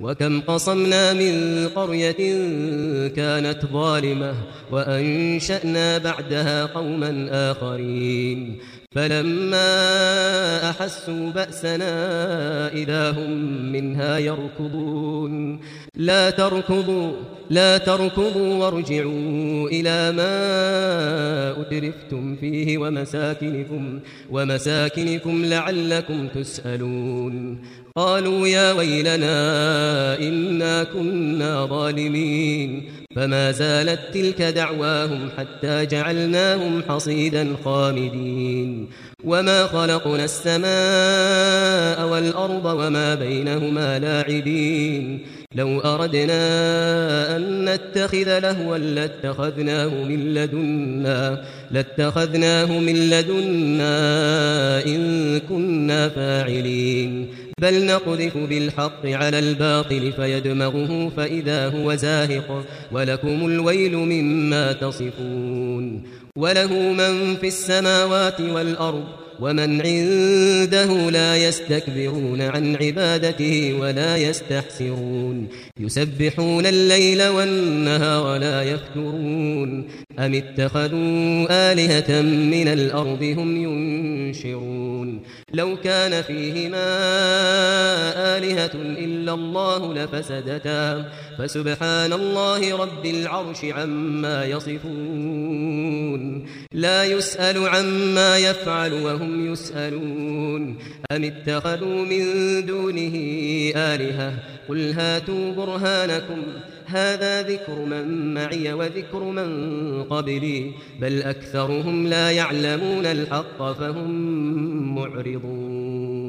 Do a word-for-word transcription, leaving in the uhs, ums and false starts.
وكم قصمنا من قرية كانت ظالمة وأنشأنا بعدها قوما آخرين فلما أحسوا بأسنا إذا هم منها يركضون لا تركضوا لا تركضوا وارجعوا إلى ما أترفتم فيه ومساكنكم ومساكنكم لعلكم تسألون قالوا يا ويلنا إنا كنا ظالمين فما زالت تلك دعواهم حتى جعلناهم حصيدا خامدين وما خلقنا السماء والأرض وما بينهما لاعبين لو أردنا أن نتخذ لهوا لاتخذناه من لدنا لاتخذناه من لدنا إن كنا فاعلين بل نقذف بالحق على الباطل فيدمغه فإذا هو زاهق ولكم الويل مما تصفون وله من في السماوات والأرض ومن عنده لا يستكبرون عن عبادته ولا يستحسرون يسبحون الليل والنهار لا يفترون أم اتخذوا آلهة من الأرض هم ينشرون لو كان فيهما آلهة إلا الله لفسدتا فسبحان الله رب العرش عما يصفون لا يسأل عما يفعل وهم يسألون أم اتخذوا من دونه آلهة قل هاتوا برهانكم هذا ذكر من معي وذكر من قبلي بل أكثرهم لا يعلمون الحق فهم معرضون